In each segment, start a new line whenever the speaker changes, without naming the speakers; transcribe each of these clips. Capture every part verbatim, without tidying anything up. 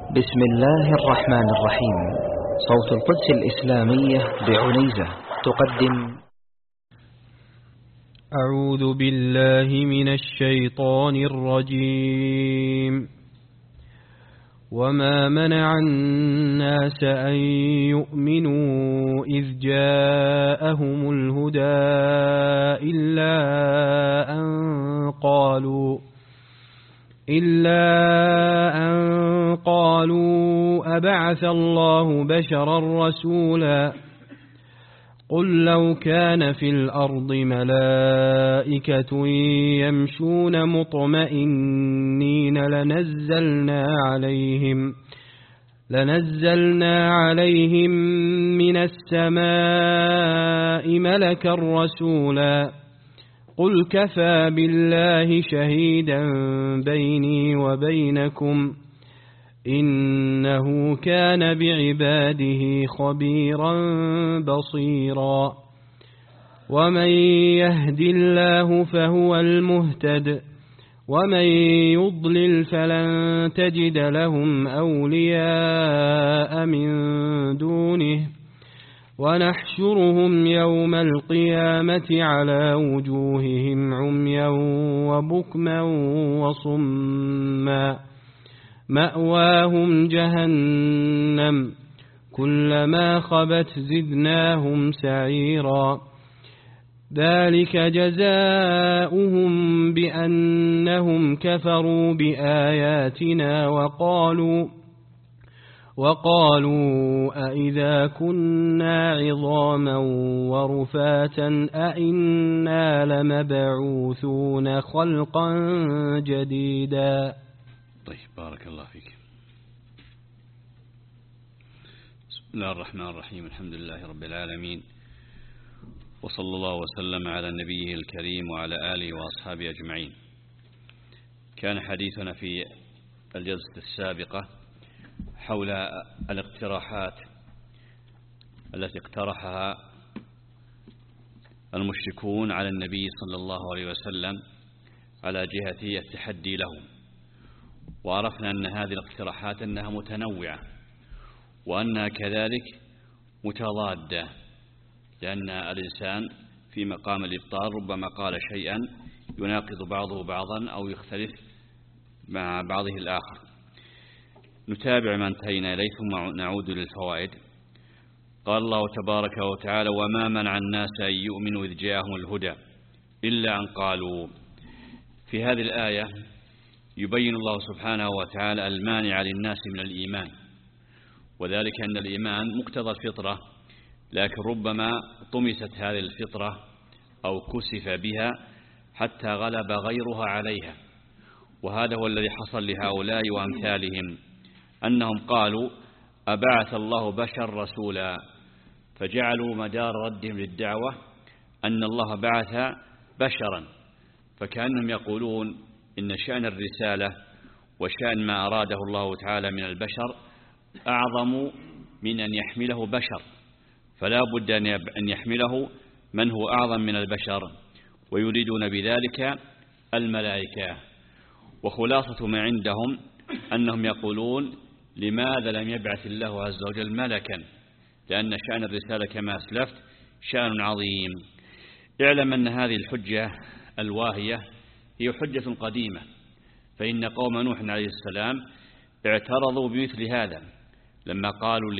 بسم الله الرحمن الرحيم. صوت القدس الإسلامية بعنيزة تقدم.
أعوذ بالله من الشيطان الرجيم. وما منع الناس أن يؤمنوا إذ جاءهم الهدى إلا أن قالوا إلا أن قالوا أبعث الله بشرا رسولا قل لو كان في الأرض ملائكة يمشون مطمئنين لنزلنا عليهم لنزلنا عليهم من السماء ملكا رسولا قل كفى بالله شهيدا بيني وبينكم إنه كان بعباده خبيرا بصيرا. ومن يهد الله فهو المهتد ومن يضلل فلن تجد لهم أولياء من دونه ونحشرهم يوم القيامة على وجوههم عميا وبكما وصما مأواهم جهنم كلما خبت زدناهم سعيرا ذلك جزاؤهم بأنهم كفروا بآياتنا وقالوا وقالوا أئذا كنا عظاما ورفاتا أئنا لمبعوثون خلقا جديدا.
طيب، بارك الله فيك. بسم الله الرحمن الرحيم. الحمد لله رب العالمين، وصلى الله وسلم على نبيه الكريم وعلى آله وأصحابه أجمعين. كان حديثنا في الجلسة السابقة حول الاقتراحات التي اقترحها المشركون على النبي صلى الله عليه وسلم على جهة التحدي لهم، وعرفنا أن هذه الاقتراحات أنها متنوعة وأنها كذلك متضادة، لأن الإنسان في مقام الإبطال ربما قال شيئا يناقض بعضه بعضا أو يختلف مع بعضه الآخر. نتابع ما انتهينا إليه ثم نعود للفوائد. قال الله تبارك وتعالى: وما منع الناس أن يؤمنوا إذ جاءهم الهدى إلا أن قالوا. في هذه الآية يبين الله سبحانه وتعالى المانع للناس من الإيمان، وذلك أن الإيمان مقتضى الفطرة، لكن ربما طمست هذه الفطرة أو كسف بها حتى غلب غيرها عليها، وهذا هو الذي حصل لهؤلاء وأمثالهم، أنهم قالوا أبعث الله بشر رسولا، فجعلوا مدار ردهم للدعوة أن الله بعث بشرا، فكأنهم يقولون إن شأن الرسالة وشأن ما أراده الله تعالى من البشر أعظم من أن يحمله بشر، فلا بد أن يحمله من هو أعظم من البشر، ويريدون بذلك الملائكة. وخلاصة ما عندهم أنهم يقولون لماذا لم يبعث الله عز وجل ملكا، لأن شأن الرسالة كما أسلفت شأن عظيم. اعلم أن هذه الحجة الواهية هي حجة قديمة، فإن قوم نوح عليه السلام اعترضوا بمثل هذا لما قالوا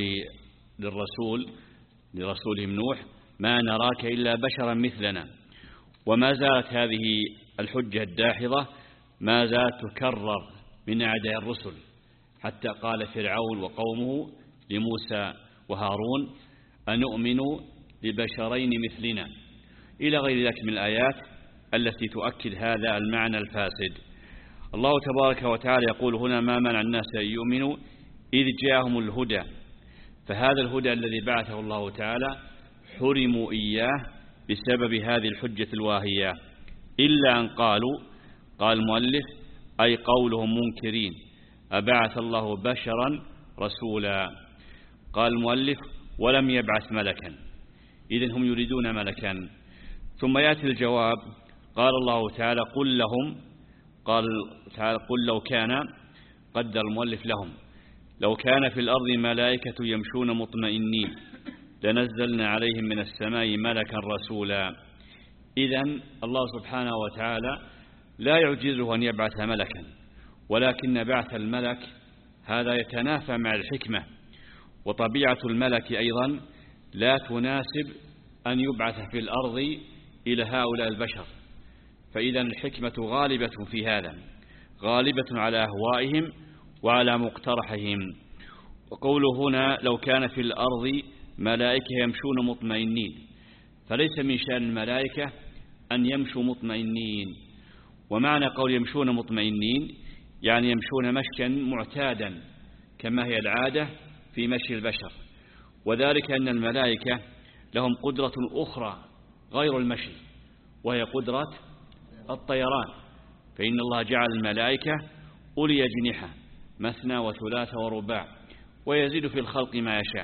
للرسول لرسولهم نوح ما نراك إلا بشرا مثلنا. وما زالت هذه الحجة الداحضة ما زالت تكرر من أعداء الرسل، حتى قال فرعون وقومه لموسى وهارون أنؤمن لبشرين مثلنا، إلى غير ذلك من الآيات التي تؤكد هذا المعنى الفاسد. الله تبارك وتعالى يقول هنا: ما منع الناس أن يؤمنوا إذ جاءهم الهدى، فهذا الهدى الذي بعثه الله تعالى حرموا إياه بسبب هذه الحجة الواهية. إلا أن قالوا، قال المؤلف أي قولهم منكرين أبعث الله بشرا رسولا. قال المؤلف ولم يبعث ملكا، إذن هم يريدون ملكا. ثم يأتي الجواب، قال الله تعالى قل لهم قال تعالى قل لو كان، قدر المؤلف لهم، لو كان في الأرض ملائكة يمشون مطمئنين لنزلنا عليهم من السماء ملكا رسولا. إذن الله سبحانه وتعالى لا يعجزه أن يبعث ملكا، ولكن بعث الملك هذا يتنافى مع الحكمة، وطبيعة الملك أيضا لا تناسب أن يبعث في الأرض إلى هؤلاء البشر، فإذا الحكمة غالبة في هذا، غالبة على أهوائهم وعلى مقترحهم. وقوله هنا لو كان في الأرض ملائكة يمشون مطمئنين، فليس من شأن الملائكة أن يمشوا مطمئنين، ومعنى قول يمشون مطمئنين يعني يمشون مشيا معتادا كما هي العادة في مشي البشر، وذلك أن الملائكة لهم قدرة أخرى غير المشي، وهي قدرة الطيران، فإن الله جعل الملائكة أولي أجنحة مثنى وثلاث ورباع، ويزيد في الخلق ما يشاء.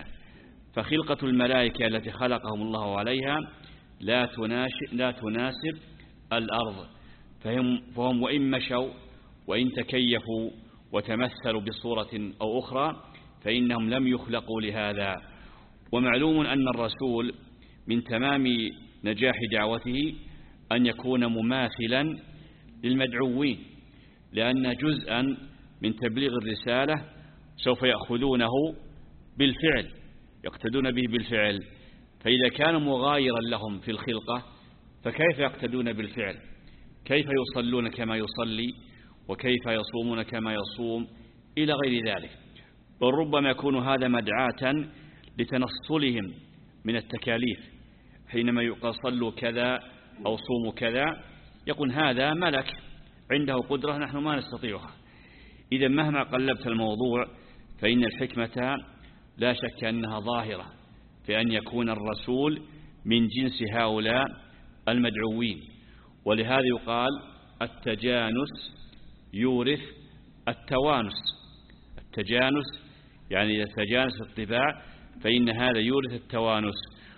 فخلقة الملائكة التي خلقهم الله عليها لا لا تناسب الأرض، فهم, فهم وإن مشوا وإن تكيفوا وتمثلوا بصورة أو أخرى فإنهم لم يخلقوا لهذا. ومعلوم أن الرسول من تمام نجاح دعوته أن يكون مماثلا للمدعوين، لأن جزءا من تبليغ الرسالة سوف يأخذونه بالفعل، يقتدون به بالفعل، فإذا كان مغايرا لهم في الخلقة فكيف يقتدون بالفعل؟ كيف يصلون كما يصلي، وكيف يصومون كما يصوم، إلى غير ذلك. بل ربما يكون هذا مدعاة لتنصلهم من التكاليف، حينما يقال صلوا كذا أو صوموا كذا يقول هذا ملك عنده قدرة نحن ما نستطيعها. إذا مهما قلبت الموضوع فإن الحكمة لا شك أنها ظاهرة في أن يكون الرسول من جنس هؤلاء المدعوين، ولهذا يقال التجانس يورث التوانس. التجانس يعني إذا تجانس الطباع فإن هذا يورث التوانس،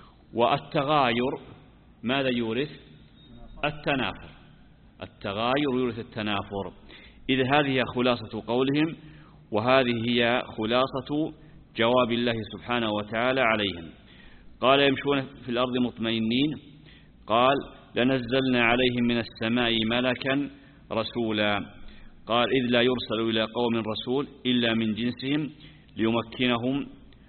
والتغاير ماذا يورث؟ التنافر. التغاير يورث التنافر. إذا هذه هي خلاصة قولهم، وهذه هي خلاصة جواب الله سبحانه وتعالى عليهم. قال يمشون في الأرض مطمئنين، قال لنزلنا عليهم من السماء ملكا رسولا، قال إذ لا يرسل إلى قوم رسول إلا من جنسهم ليمكنهم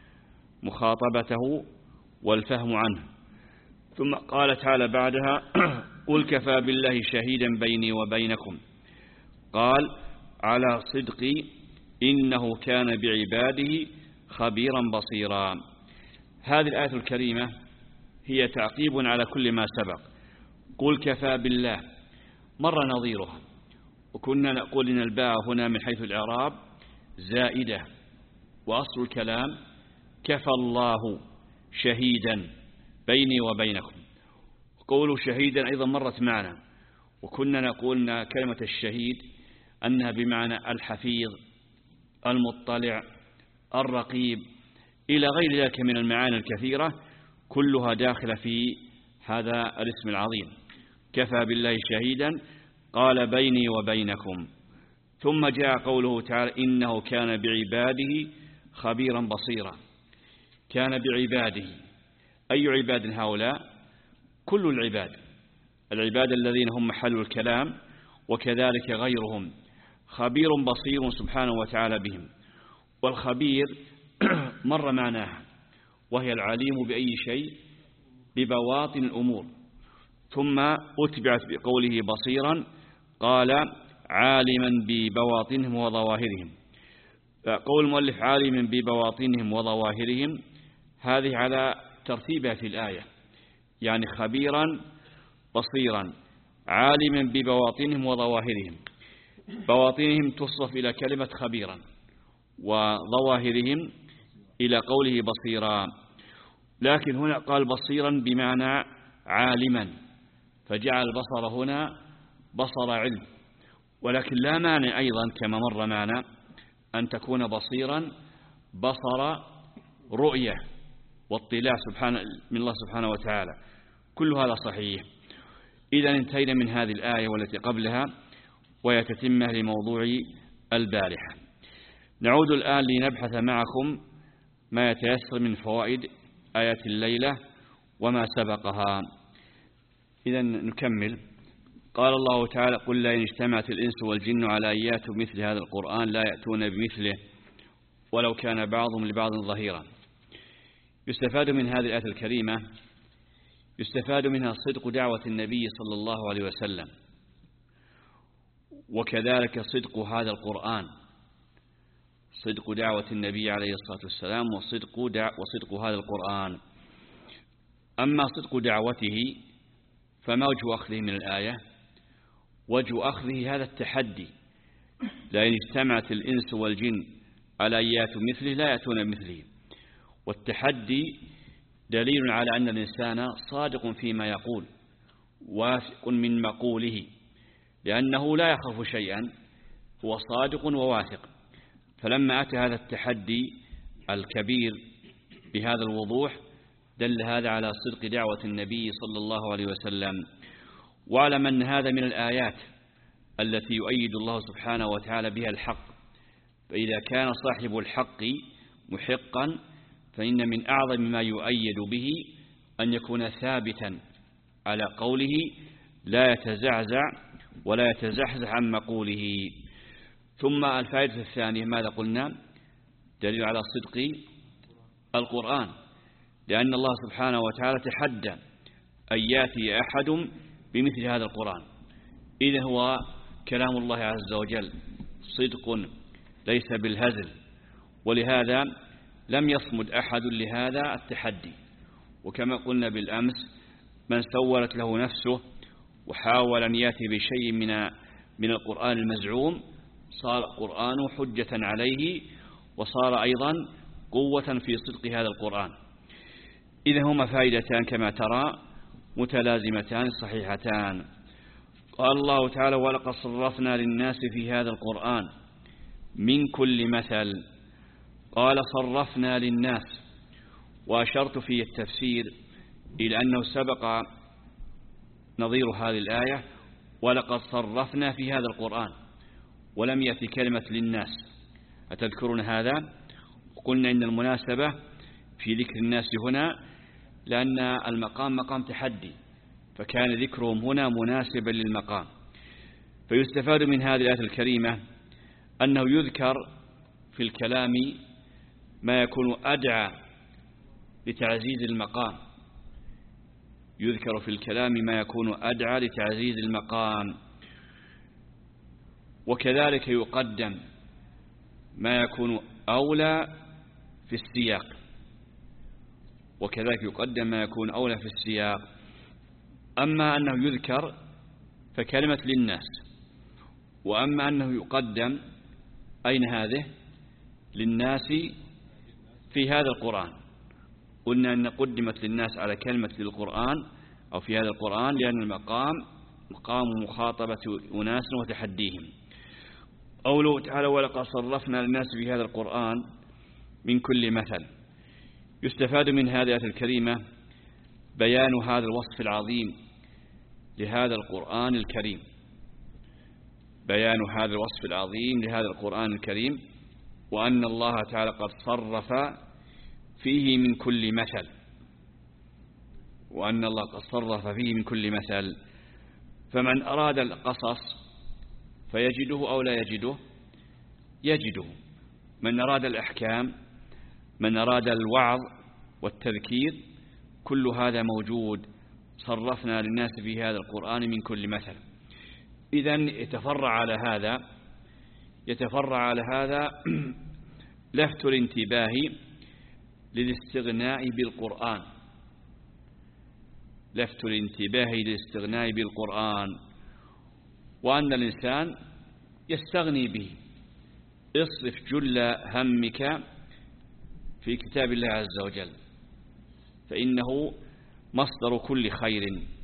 مخاطبته والفهم عنه. ثم قال تعالى بعدها قل كفى بالله شهيدا بيني وبينكم، قال على صدقي إنه كان بعباده خبيرا بصيرا. هذه الآية الكريمة هي تعقيب على كل ما سبق. قل كفى بالله مر نظيرها، وكنا نقول إن الباء هنا من حيث الإعراب زائدة، وأصل الكلام كفى الله شهيدا بيني وبينكم. قولوا شهيدا أيضا مرت معنا، وكنا نقول أن كلمة الشهيد أنها بمعنى الحفيظ المطلع الرقيب إلى غير ذلك من المعاني الكثيرة، كلها داخلة في هذا الاسم العظيم. كفى بالله شهيدا قال بيني وبينكم. ثم جاء قوله تعالى إنه كان بعباده خبيرا بصيرا. كان بعباده، أي عباد هؤلاء؟ كل العباد، العباد الذين هم محل الكلام وكذلك غيرهم. خبير بصير سبحانه وتعالى بهم. والخبير مر معناها، وهي العليم بأي شيء ببواطن الأمور، ثم أتبعت بقوله بصيرا قال عالما ببواطنهم وظواهرهم. قول المؤلف عالما ببواطنهم وظواهرهم هذه على ترتيبها في الآية، يعني خبيرا بصيرا عالما ببواطنهم وظواهرهم. بواطنهم تصرف إلى كلمة خبيرا، وظواهرهم إلى قوله بصيرا، لكن هنا قال بصيرا بمعنى عالما، فجعل البصر هنا بصر علم. ولكن لا مانع أيضا كما مر معنا أن تكون بصيرا بصر رؤية واطلاع سبحانه من الله سبحانه وتعالى، كل هذا صحيح. إذا انتهينا من هذه الآية والتي قبلها، وهي تتمة لموضوع البارحة. نعود الآن لنبحث معكم ما يتيسر من فوائد آية الليلة وما سبقها. إذا نكمل. قال الله تعالى: قل لئن اجتمعت الإنس والجن على أن يأتوا بمثل هذا القرآن لا يأتون بمثله ولو كان بعضهم لبعض ظهيرا. يستفاد من هذه الآية الكريمة يستفاد منها صدق دعوة النبي صلى الله عليه وسلم، وكذلك صدق هذا القرآن، صدق دعوة النبي عليه الصلاة والسلام وصدق, دع وصدق هذا القرآن. أما صدق دعوته فما وجه أخذه من الآية؟ وجه أخذه هذا التحدي: لئن اجتمعت الإنس والجن على أن يأتوا مثله لا يأتون مثله. والتحدي دليل على أن الإنسان صادق فيما يقول، واثق من مقوله، لأنه لا يخاف شيئا، هو صادق وواثق. فلما أتى هذا التحدي الكبير بهذا الوضوح دل هذا على صدق دعوة النبي صلى الله عليه وسلم. واعلم أن هذا من الآيات التي يؤيد الله سبحانه وتعالى بها الحق، فإذا كان صاحب الحق محقا فإن من أعظم ما يؤيد به أن يكون ثابتا على قوله لا يتزعزع ولا يتزحزح عن مقوله. ثم الفائدة الثانية ماذا قلنا؟ دليل على صدق القرآن، لأن الله سبحانه وتعالى تحدى أن يأتي أحد بمثل هذا القرآن. إذا هو كلام الله عز وجل صدق ليس بالهزل، ولهذا لم يصمد أحد لهذا التحدي. وكما قلنا بالأمس: من سولت له نفسه وحاول أن يأتي بشيء من من القرآن المزعوم صار قرآنه حجة عليه، وصار أيضا قوة في صدق هذا القرآن. إذا هما فائدتان كما ترى متلازمتان صحيحتان. قال الله تعالى: ولقد صرفنا للناس في هذا القرآن من كل مثل. قال صرفنا للناس، وأشرت في التفسير إلى أنه سبق نظير هذه الآية ولقد صرفنا في هذا القرآن، ولم يأتي كلمة للناس. أتذكرون هذا؟ وقلنا إن المناسبة في ذكر الناس هنا لأن المقام مقام تحدي، فكان ذكرهم هنا مناسبا للمقام. فيستفاد من هذه الآية الكريمة أنه يذكر في الكلام ما يكون أدعى لتعزيز المقام، يذكر في الكلام ما يكون أدعى لتعزيز المقام، وكذلك يقدم ما يكون أولى في السياق، وكذلك يقدم ما يكون أولى في السياق. أما أنه يذكر فكلمة للناس، وأما أنه يقدم أين هذه؟ للناس في هذا القرآن. قلنا أن قدمت للناس على كلمة للقرآن أو في هذا القرآن لأن المقام مقام مخاطبة أناس وتحديهم. قوله تعالى: ولقد صرفنا للناس في هذا القرآن من كل مثل. يستفاد من هذه الآية الكريمة بيان هذا الوصف العظيم لهذا القرآن الكريم، بيان هذا الوصف العظيم لهذا القرآن الكريم، وأن الله تعالى قد صرف فيه من كل مثل، وأن الله قد صرف فيه من كل مثل. فمن أراد القصص فيجده أو لا يجده؟ يجده. من أراد الأحكام، من أراد الوعظ والتذكير، كل هذا موجود. صرفنا للناس في هذا القرآن من كل مثل. إذن يتفرع على هذا يتفرع على هذا لفت الانتباه للاستغناء بالقرآن، لفت الانتباه للاستغناء بالقرآن، وأن الإنسان يستغني به. اصرف جل همك في كتاب الله عز وجل، فإنه مصدر كل خير.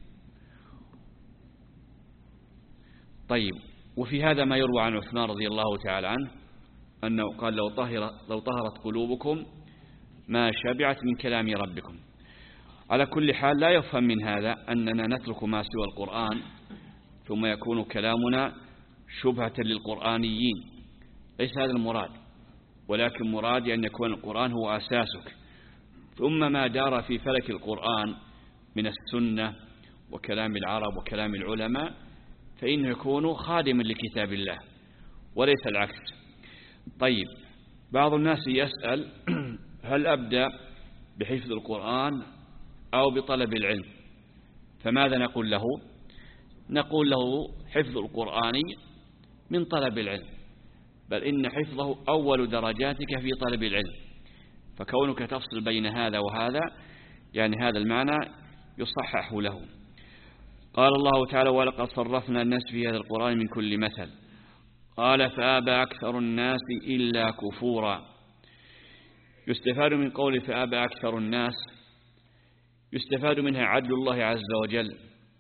طيب، وفي هذا ما يروى عن عثمان رضي الله تعالى عنه أنه قال: لو طهر لو طهرت قلوبكم ما شبعت من كلام ربكم. على كل حال لا يفهم من هذا أننا نترك ما سوى القرآن ثم يكون كلامنا شبهة للقرآنيين، ليس هذا المراد. ولكن مرادي أن يكون القرآن هو أساسك، ثم ما دار في فلك القرآن من السنة وكلام العرب وكلام العلماء فإنه يكون خادما لكتاب الله وليس العكس. طيب، بعض الناس يسأل هل أبدأ بحفظ القرآن أو بطلب العلم؟ فماذا نقول له؟ نقول له حفظ القرآن من طلب العلم، بل إن حفظه أول درجاتك في طلب العلم، فكونك تفصل بين هذا وهذا يعني هذا المعنى يصحح له. قال الله تعالى ولقد صرفنا الناس في هذا القرآن من كل مثل قال فأبى أكثر الناس إلا كفورا. يستفاد من قول فأبى أكثر الناس، يستفاد منها عدل الله عز وجل،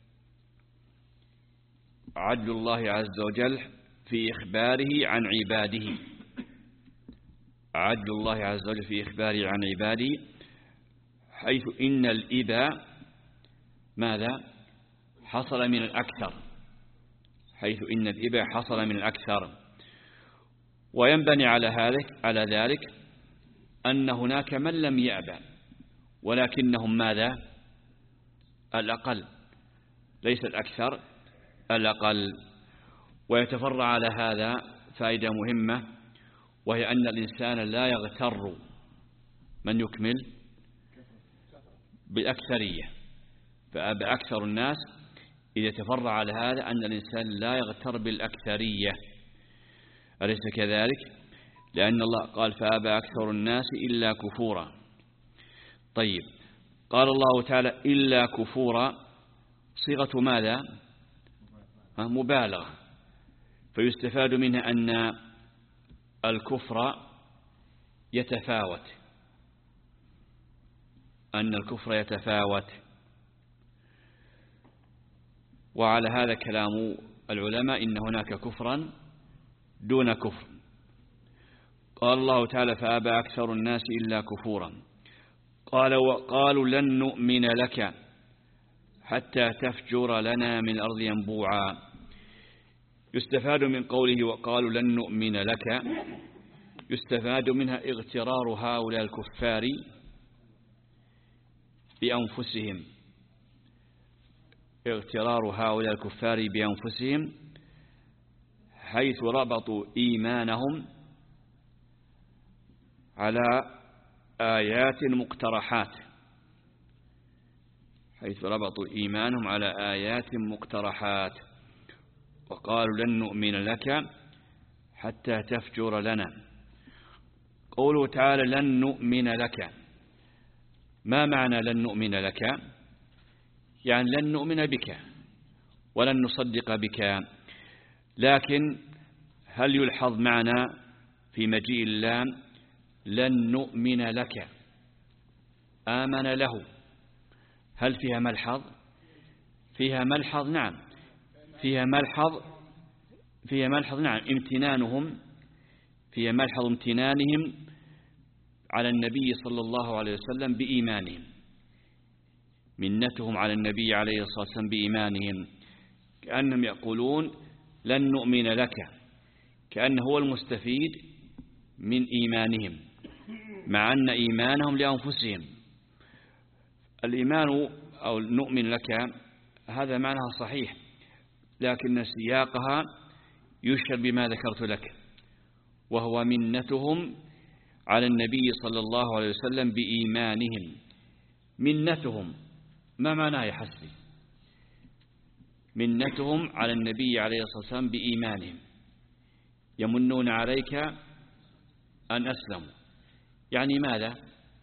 عدل الله عز وجل في إخباره عن عباده، عدل الله عز وجل في إخباره عن عباده، حيث إن الإباء ماذا حصل من الأكثر، حيث إن الإباء حصل من الأكثر. وينبني على ذلك على ذلك أن هناك من لم يأبى ولكنهم ماذا الأقل، ليس الأكثر، الأقل. ويتفرع على هذا فائدة مهمة، وهي أن الإنسان لا يغتر من يكمل بالأكثرية، فأبى أكثر الناس إذا تفرع على هذا أن الإنسان لا يغتر بالأكثرية، أليس كذلك؟ لأن الله قال فأبى أكثر الناس إلا كفورا. طيب، قال الله تعالى إلا كفورا، صيغة ماذا؟ مبالغة، فيستفاد منها أن الكفر يتفاوت، أن الكفر يتفاوت. وعلى هذا كلام العلماء إن هناك كفرا دون كفر. قال الله تعالى فأبى أكثر الناس إلا كفورا. قال وقالوا لن نؤمن لك حتى تفجر لنا من الأرض ينبوعا. يستفاد من قوله وقالوا لن نؤمن لك، يستفاد منها اغترار هؤلاء الكفار بأنفسهم، اغترار هؤلاء الكفار بأنفسهم، حيث ربطوا إيمانهم على آيات مقترحات، حيث ربطوا إيمانهم على آيات مقترحات. وقالوا لن نؤمن لك حتى تفجر لنا. قوله تعالى لن نؤمن لك، ما معنى لن نؤمن لك؟ يعني لن نؤمن بك ولن نصدق بك. لكن هل يلحظ معنا في مجيء اللام لن نؤمن لك آمن له؟ هل فيها ملحظ؟ فيها ملحظ، نعم، فيها ملحظ، فيها ملحظ نعم امتنانهم، فيها ملحظ امتنانهم على النبي صلى الله عليه وسلم بإيمانهم، منتهم على النبي عليه الصلاة والسلام بإيمانهم، كأنهم يقولون لن نؤمن لك، كأنه هو المستفيد من إيمانهم، مع أن إيمانهم لأنفسهم. الإيمان أو نؤمن لك هذا معناها صحيح، لكن سياقها يشعر بما ذكرت لك، وهو منتهم على النبي صلى الله عليه وسلم بإيمانهم. منتهم ما معناه يا حسبي؟ منتهم على النبي عليه الصلاة والسلام بإيمانهم، يمنون عليك أن أسلموا، يعني ماذا؟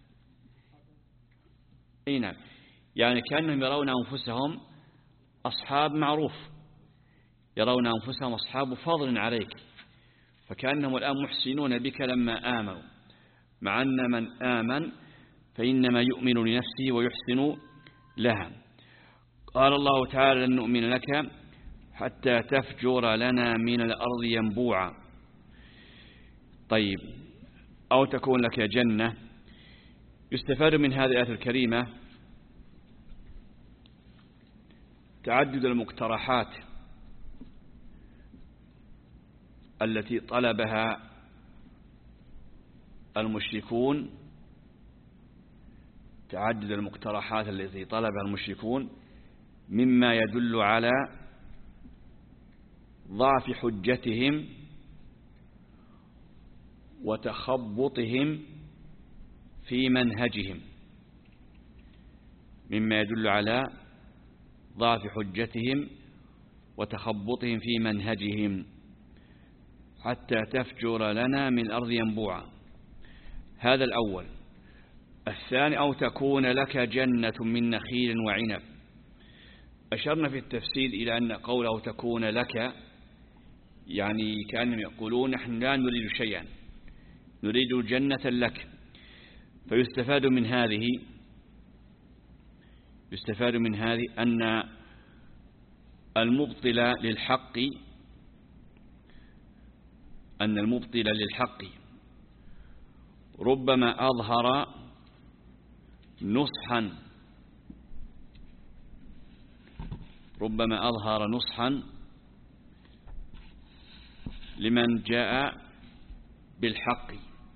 أي نعم، يعني كأنهم يرون أنفسهم أصحاب معروف، يرون أنفسهم أصحاب فضل عليك، فكأنهم الآن محسنون بك لما آمنوا، مع أن من آمن فإنما يؤمن لنفسه ويحسن لها. قال الله تعالى لن نؤمن لك حتى تفجر لنا من الأرض ينبوعا. طيب، أو تكون لك جنة. يستفاد من هذه الآية الكريمة تعدد المقترحات التي طلبها المشركون تعدد المقترحات التي طلبها المشركون مما يدل على ضعف حجتهم وتخبطهم في منهجهم، مما يدل على ضعف حجتهم وتخبطهم في منهجهم حتى تفجر لنا من الأرض ينبوعا. هذا الأول. الثاني: أو تكون لك جنة من نخيل وعنب. أشرنا في التفسير إلى أن قوله تكون لك يعني كأنهم يقولون نحن لا نريد شيئا، نريد جنة لك. فيستفاد من هذه يستفاد من هذه أن المبطل للحق أن المبطل للحق ربما أظهر نصحا ربما أظهر نصحا لمن جاء بالحق.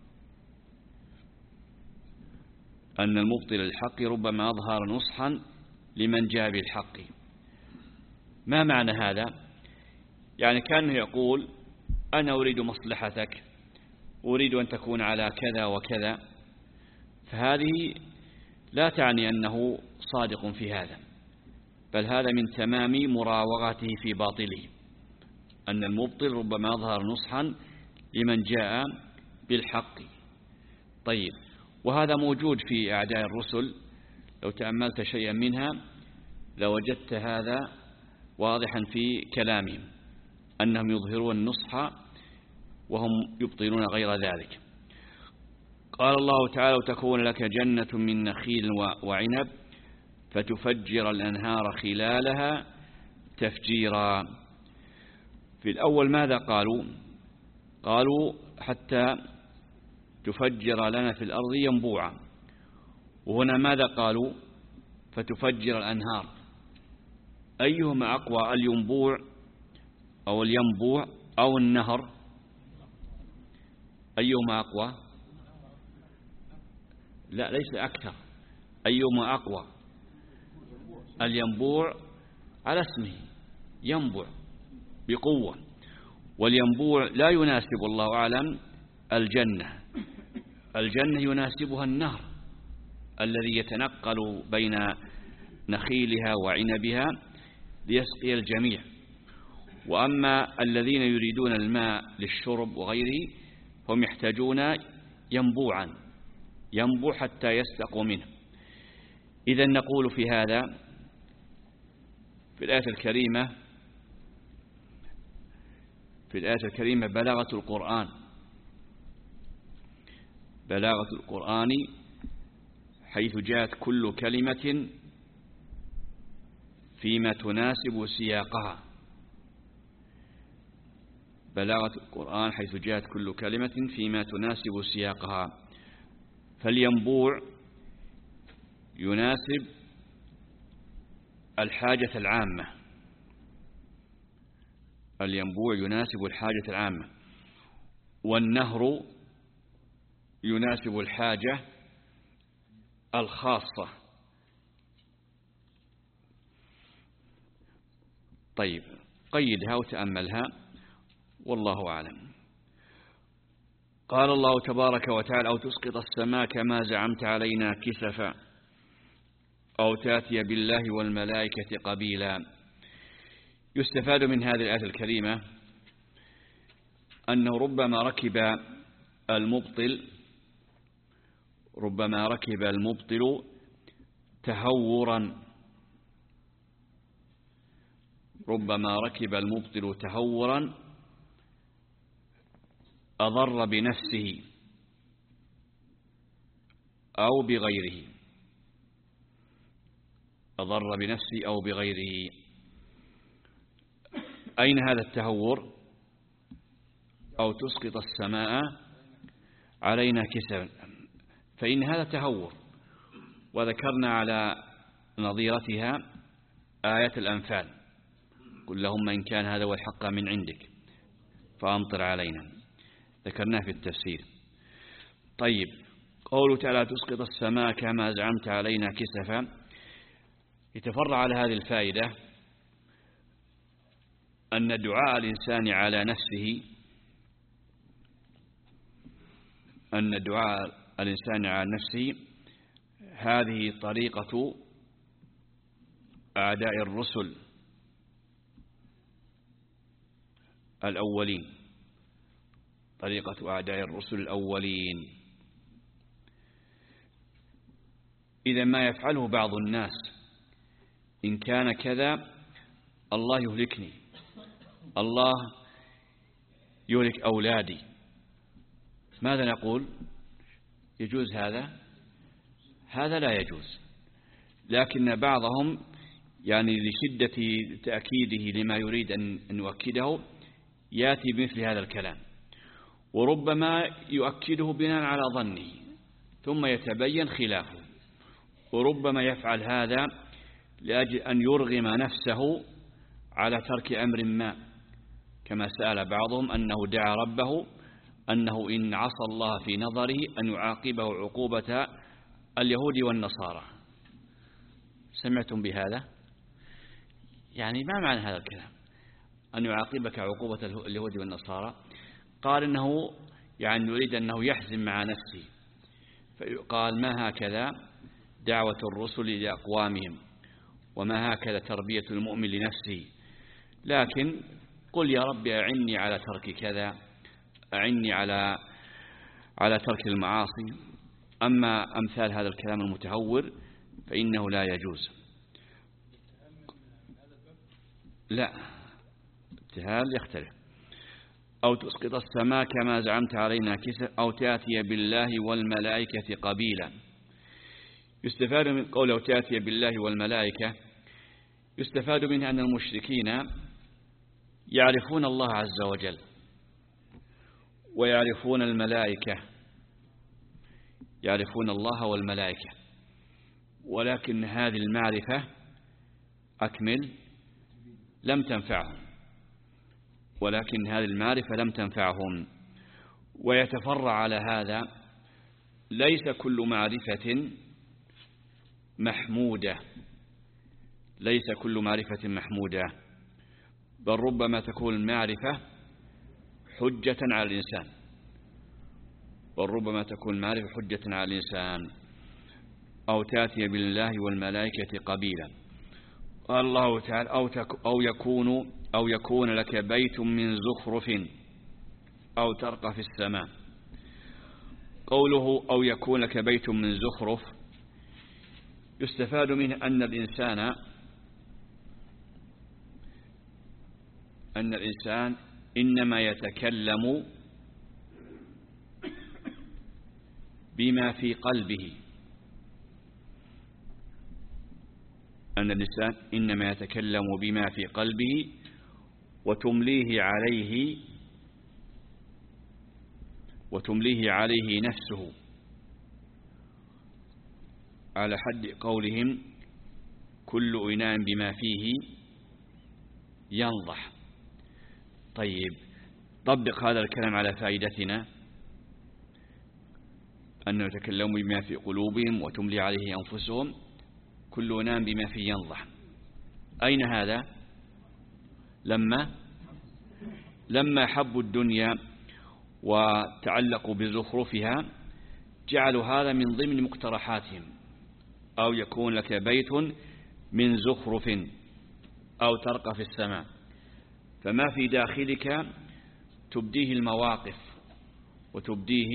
أن المبطل للحق ربما أظهر نصحا لمن جاء بالحق. ما معنى هذا؟ يعني كان يقول أنا أريد مصلحتك، أريد أن تكون على كذا وكذا، فهذه لا تعني أنه صادق في هذا، بل هذا من تمام مراوغته في باطله. أن المبطل ربما يظهر نصحا لمن جاء بالحق. طيب، وهذا موجود في أعداء الرسل، لو تأملت شيئا منها لوجدت هذا واضحا في كلامهم، أنهم يظهرون النصح وهم يبطلون غير ذلك. قال الله تعالى: وتكون لك جنة من نخيل وعنب فتفجر الأنهار خلالها تفجيرا. في الأول ماذا قالوا؟ قالوا حتى تفجر لنا في الأرض ينبوعا. وهنا ماذا قالوا؟ فتفجر الأنهار. أيهما أقوى، الينبوع أو الينبوع أو النهر؟ أيهما أقوى؟ لا، ليس أكثر. أيهما أقوى؟ الينبوع على اسمه ينبع بقوة، والينبوع لا يناسب الله أعلم الجنة. الجنة يناسبها النهر الذي يتنقل بين نخيلها وعنبها ليسقي الجميع. وأما الذين يريدون الماء للشرب وغيره هم يحتاجون ينبوعا ينبوع حتى يستقوا منه. إذن نقول في هذا في الآية الكريمة في الآية الكريمة بلاغة القرآن بلاغة القرآن حيث جاءت كل كلمة فيما تناسب سياقها. بلاغة القرآن حيث جاءت كل كلمة فيما تناسب سياقها. فالينبوع يناسب الحاجة العامة الينبوع يناسب الحاجة العامة والنهر يناسب الحاجة الخاصة. طيب، قيدها وتأملها والله أعلم. قال الله تبارك وتعالى: أو تسقط السماء كما زعمت علينا كسفا أو تأتي بالله والملائكة قبيلا. يستفاد من هذه الآية الكريمة أنه ربما ركب المبطل ربما ركب المبطل تهورا ربما ركب المبطل تهورا أضر بنفسه أو بغيره أضر بنفسه أو بغيره. أين هذا التهور؟ أو تسقط السماء علينا كسفا، فإن هذا تهور. وذكرنا على نظيرتها آية الأنفال: قل اللهم إن كان هذا هو الحق من عندك فأمطر علينا. ذكرناه في التفسير. طيب، قوله تعالى تسقط السماء كما زعمت علينا كسفا، يتفرع على هذه الفائدة أن دعاء الإنسان على نفسه أن دعاء الإنسان على نفسه هذه طريقة أعداء الرسل الأولين، طريقة أعداء الرسل الأولين. إذا ما يفعله بعض الناس إن كان كذا الله يهلكني، الله يهلك أولادي، ماذا نقول؟ يجوز هذا؟ هذا لا يجوز. لكن بعضهم يعني لشدة تأكيده لما يريد أن نؤكده يأتي بمثل هذا الكلام، وربما يؤكده بناء على ظنه ثم يتبين خلافه، وربما يفعل هذا لأجل أن يرغم نفسه على ترك أمر ما، كما سأل بعضهم أنه دعا ربه أنه إن عصى الله في نظره أن يعاقبه عقوبة اليهود والنصارى. سمعتم بهذا؟ يعني ما معنى هذا الكلام أن يعاقبك عقوبة اليهود والنصارى؟ قال إنه يعني يريد أنه يحزم مع نفسه، فقال ما هكذا دعوة الرسل لأقوامهم، وما هكذا تربية المؤمن لنفسه، لكن قل يا رب أعني على ترك كذا، أعني على على ترك المعاصي. أما أمثال هذا الكلام المتهور فإنه لا يجوز. لا، ابتهال يختلف. أو تسقط السماء كما زعمت علينا كسف، أو تأتي بالله والملائكة قبيلا. يستفاد من قوله تأتي بالله والملائكة، يستفاد منها أن المشركين يعرفون الله عز وجل ويعرفون الملائكة، يعرفون الله والملائكة، ولكن هذه المعرفة أكمل لم تنفعهم، ولكن هذه المعرفة لم تنفعهم. ويتفرع على هذا ليس كل معرفة محمودة، ليس كل معرفة محمودة، بل ربما تكون المعرفة حجة على الإنسان، بل ربما تكون المعرفة حجة على الإنسان. أو تأتي بالله والملائكة قبيلا. قال الله تعالى أو, أو يكون أو يكون لك بيت من زخرف أو ترقى في السماء. قوله أو يكون لك بيت من زخرف يستفاد منه أن الإنسان أن الإنسان إنما يتكلم بما في قلبه، أن الإنسان إنما يتكلم بما في قلبه وتمليه عليه وتمليه عليه نفسه، على حد قولهم كل إناء بما فيه ينضح. طيب، طبق هذا الكلام على فائدتنا، أن يتكلموا بما في قلوبهم وتملي عليه أنفسهم، كل إناء بما فيه ينضح. أين هذا؟ لما لما حبوا الدنيا وتعلقوا بزخرفها جعلوا هذا من ضمن مقترحاتهم. أو يكون لك بيت من زخرف أو ترقى في السماء، فما في داخلك تبديه المواقف وتبديه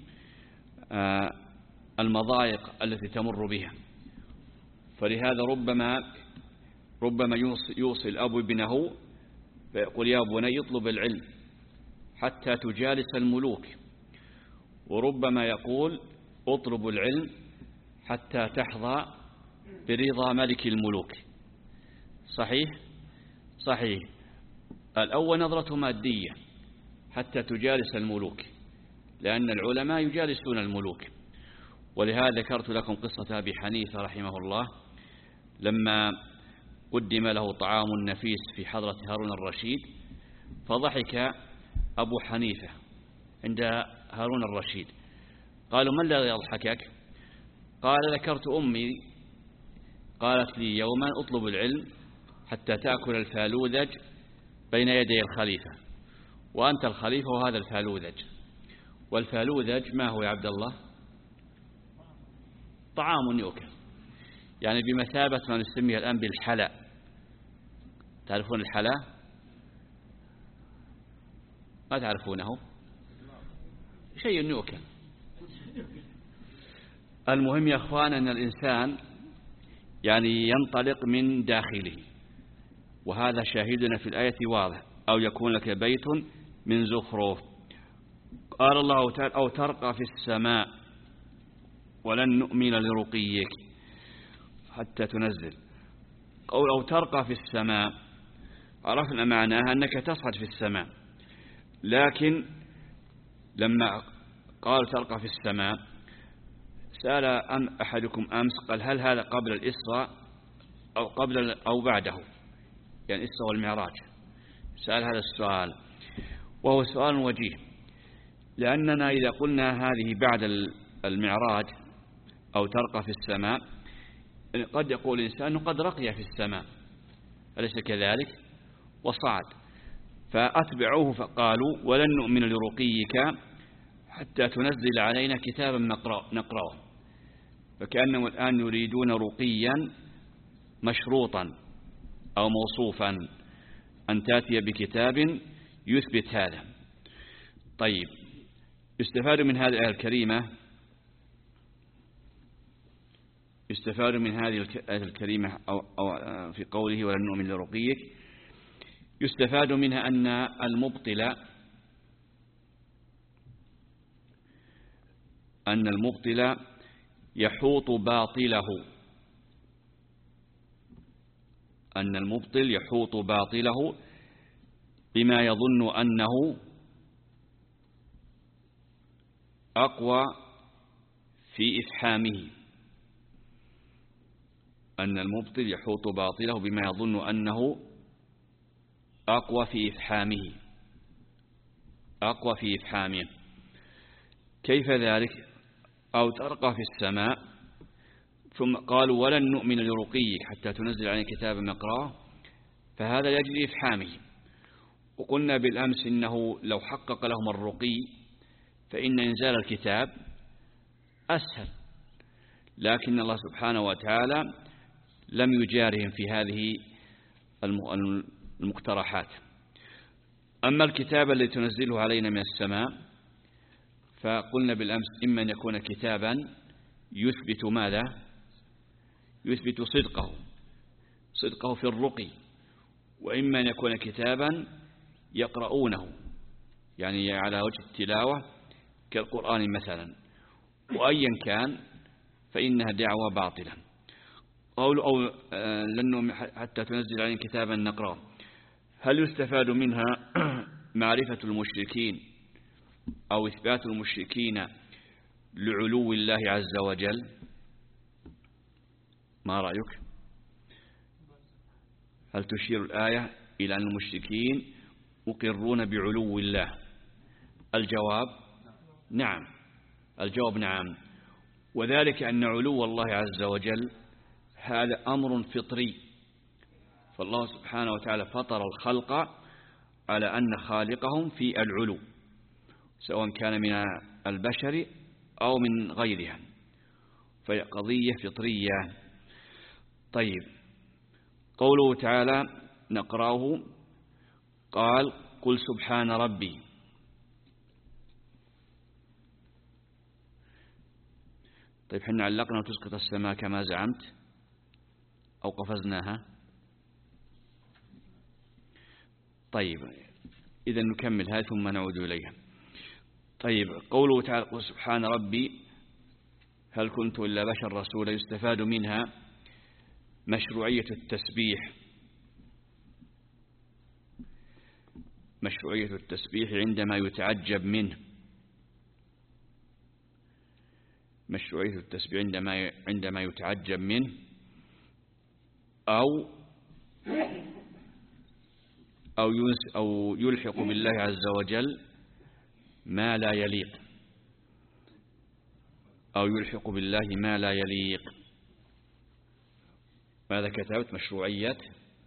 المضايق التي تمر بها. فلهذا ربما ربما يوصي الأب ابنه فيقول يا بني اطلب العلم حتى تجالس الملوك، وربما يقول اطلب العلم حتى تحظى برضا ملك الملوك. صحيح؟ صحيح. الأول نظرة مادية حتى تجالس الملوك، لأن العلماء يجالسون الملوك. ولهذا ذكرت لكم قصة أبي حنيفة رحمه الله لما قدم له طعام نفيس في حضرة هارون الرشيد، فضحك أبو حنيفة عند هارون الرشيد، قالوا ما الذي يضحكك؟ قال ذكرت أمي قالت لي يوما اطلب العلم حتى تأكل الفالوذج بين يدي الخليفة، وأنت الخليفة وهذا الفالوذج. والفالوذج ما هو يا عبد الله؟ طعام يؤكل، يعني بمثابة ما نسميه الآن بالحلا. تعرفون الحلا؟ ما تعرفونه؟ شيء يؤكل. المهم يا أخوان أن الإنسان يعني ينطلق من داخله، وهذا شاهدنا في الآية واضح. أو يكون لك بيت من زخرف. قال الله تعالى أو ترقى في السماء ولن نؤمن لرقيك حتى تنزل. قول أو ترقى في السماء عرفنا معناها أنك تصعد في السماء، لكن لما قال ترقى في السماء سأل أم أحدكم أمس قال هل هذا قبل الإسراء أو قبل أو بعده، يعني الإسراء والمعراج. سأل هذا السؤال وهو سؤال وجيه، لأننا إذا قلنا هذه بعد المعراج أو ترقى في السماء قد يقول الإنسان قد رقي في السماء، أليس كذلك؟ وصعد. فأتبعوه فقالوا ولن نؤمن لرقيك حتى تنزل علينا كتابا نقرأه. فكأنهم الآن يريدون رقيا مشروطا أو موصوفا أن تأتي بكتاب يثبت هذا. طيب، يستفاد من هذه الآية الكريمة يستفاد من هذه الآية الكريمة أو, أو في قوله ولن نؤمن لرقيك يستفاد منها أن المبطل أن المبطل يحوط باطله أن المبطل يحوط باطله بما يظن أنه أقوى في إفحامه أن المبطل يحوط باطله بما يظن أنه أقوى في إفحامه أقوى في إفحامه كيف ذلك؟ أو ترقى في السماء ثم قالوا ولن نؤمن لرقيك حتى تنزل علينا كتابا نقرأه، فهذا يجري إفحامه. وقلنا بالأمس إنه لو حقق لهم الرقي فإن إنزال الكتاب أسهل، لكن الله سبحانه وتعالى لم يجارهم في هذه المقترحات. أما الكتاب الذي تنزله علينا من السماء فقلنا بالأمس إما أن يكون كتابا يثبت ماذا؟ يثبت صدقه صدقه في الرقي، وإما أن يكون كتابا يقرؤونه يعني على وجه التلاوة كالقرآن مثلا. وأيا كان فإنها دعوة باطلة. قول أو لن حتى تنزل علينا كتابا نقرأه، هل يستفاد منها معرفة المشركين أو إثبات المشركين لعلو الله عز وجل؟ ما رأيك؟ هل تشير الآية إلى أن المشركين مقرون بعلو الله؟ الجواب نعم، الجواب نعم، وذلك أن علو الله عز وجل هذا أمر فطري، فالله سبحانه وتعالى فطر الخلق على أن خالقهم في العلو سواء كان من البشر أو من غيرها، فهي قضية فطرية. طيب، قوله تعالى نقرأه قال قل سبحان ربي. طيب، حنا علقنا وتسقط السماء كما زعمت أو قفزناها؟ طيب، إذا نكمل هذه ثم نعود إليها. طيب، قوله تعالى قل سبحان ربي هل كنت إلا بشر رسولا يستفاد منها مشروعية التسبيح مشروعية التسبيح عندما يتعجب منه مشروعية التسبيح عندما عندما يتعجب منه أو أو أو يلحق بالله عز وجل ما لا يليق. أو يلحق بالله ما لا يليق. ماذا كتبت؟ مشروعية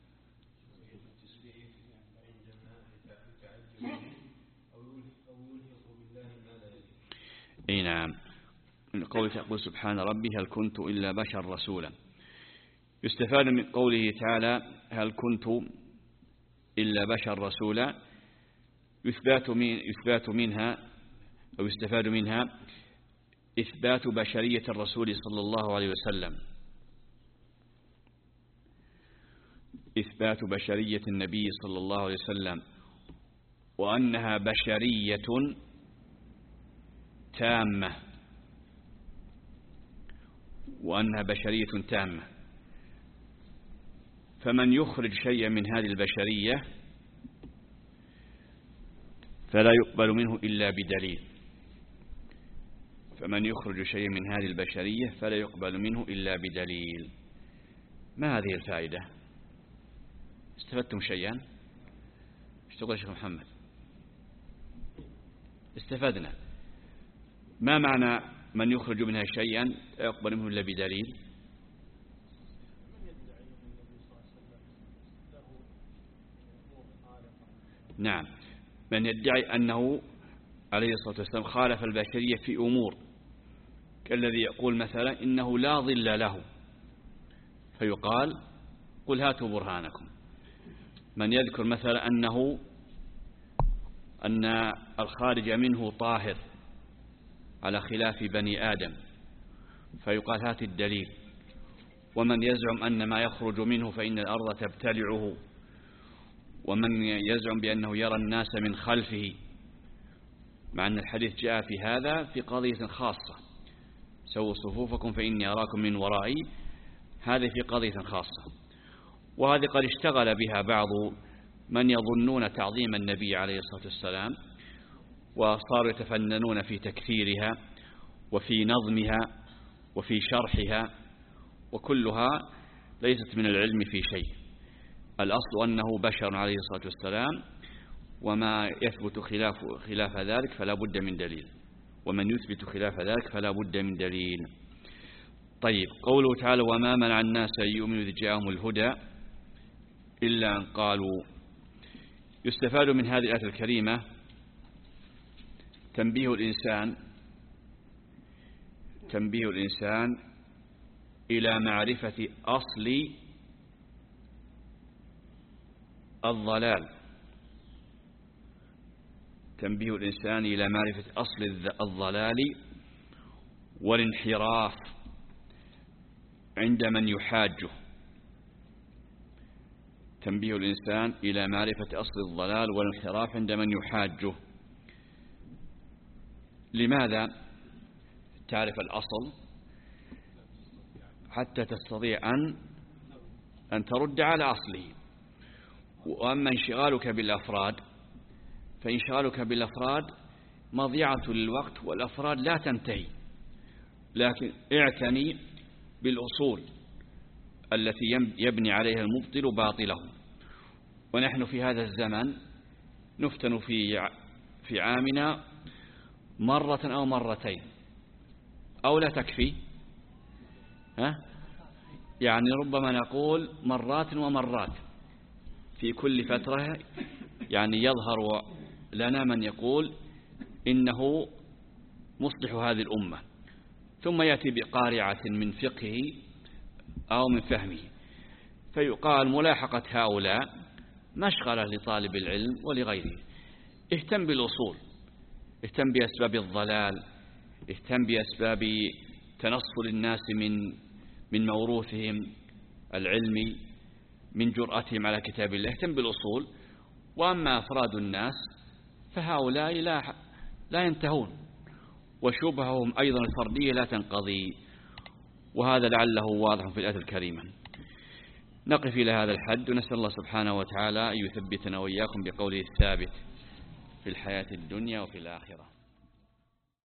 اي نعم، من قوله تقول سبحان ربي هل كنت إلا بشر رسولا. يستفاد من قوله تعالى هل كنت إلا بشر رسولا يثبات من يثبات منها أو يستفاد منها إثبات بشرية الرسول صلى الله عليه وسلم، إثبات بشرية النبي صلى الله عليه وسلم، وأنها بشرية تامة، وأنها بشرية تامة. فمن يخرج شيئا من هذه البشرية فلا يقبل منه إلا بدليل، فمن يخرج شيئا من هذه البشرية فلا يقبل منه إلا بدليل. ما هذه الفائدة؟ استفدتم شيئا؟ ايش تقول يا شيخ محمد؟ استفدنا. ما معنى من يخرج منها شيئا لا يقبل منه إلا بدليل؟ نعم، من يدعي أنه عليه الصلاة والسلام خالف البشرية في أمور، كالذي يقول مثلا إنه لا ظل له، فيقال قل هاتوا برهانكم. من يذكر مثلا أنه أن الخارج منه طاهر على خلاف بني آدم، فيقال هات الدليل. ومن يزعم أن ما يخرج منه فإن الأرض تبتلعه، ومن يزعم بأنه يرى الناس من خلفه، مع أن الحديث جاء في هذا في قضية خاصة، سووا صفوفكم فإني أراكم من ورائي، هذه في قضية خاصة. وهذه قد اشتغل بها بعض من يظنون تعظيم النبي عليه الصلاة والسلام، وصاروا يتفننون في تكثيرها وفي نظمها وفي شرحها، وكلها ليست من العلم في شيء. الأصل أنه بشر عليه الصلاة والسلام، وما يثبت خلاف خلاف ذلك فلا بد من دليل، ومن يثبت خلاف ذلك فلا بد من دليل. طيب، قوله تعالى وما منع الناس أن يؤمنوا إذ جاءهم الهدى إلا أن قالوا. يستفاد من هذه الآية الكريمة تنبيه الإنسان تنبيه الإنسان إلى معرفة أصل الضلال، تنبيه الإنسان إلى معرفة أصل الضلال والانحراف عند من يحاجه، تنبيه الإنسان إلى معرفة أصل الضلال والانحراف عند من يحاجه. لماذا تعرف الأصل؟ حتى تستطيع أن أن ترد على أصله. وأما انشغالك بالأفراد فانشغالك بالأفراد مضيعة للوقت، والأفراد لا تنتهي، لكن اعتني بالأصول التي يبني عليها المبطل باطله. ونحن في هذا الزمن نفتن في في عامنا مرة أو مرتين أو لا تكفي، ها؟ يعني ربما نقول مرات ومرات في كل فترة. يعني يظهر لنا من يقول إنه مصلح هذه الأمة، ثم يأتي بقارعة من فقهه أو من فهمه، فيقال ملاحقة هؤلاء مشغلة لطالب العلم ولغيره. اهتم بالأصول، اهتم بأسباب الضلال، اهتم بأسباب تنصل الناس من من موروثهم العلمي، من جرأتهم على كتاب الله، اهتم بالأصول. وأما أفراد الناس فهؤلاء لا لا ينتهون، وشبههم أيضا الفردية لا تنقضي، وهذا لعله واضح في الآية الكريمة. نقف إلى هذا الحد، ونسأل الله سبحانه وتعالى أن يثبتنا وإياكم بقوله الثابت في الحياة الدنيا وفي الآخرة.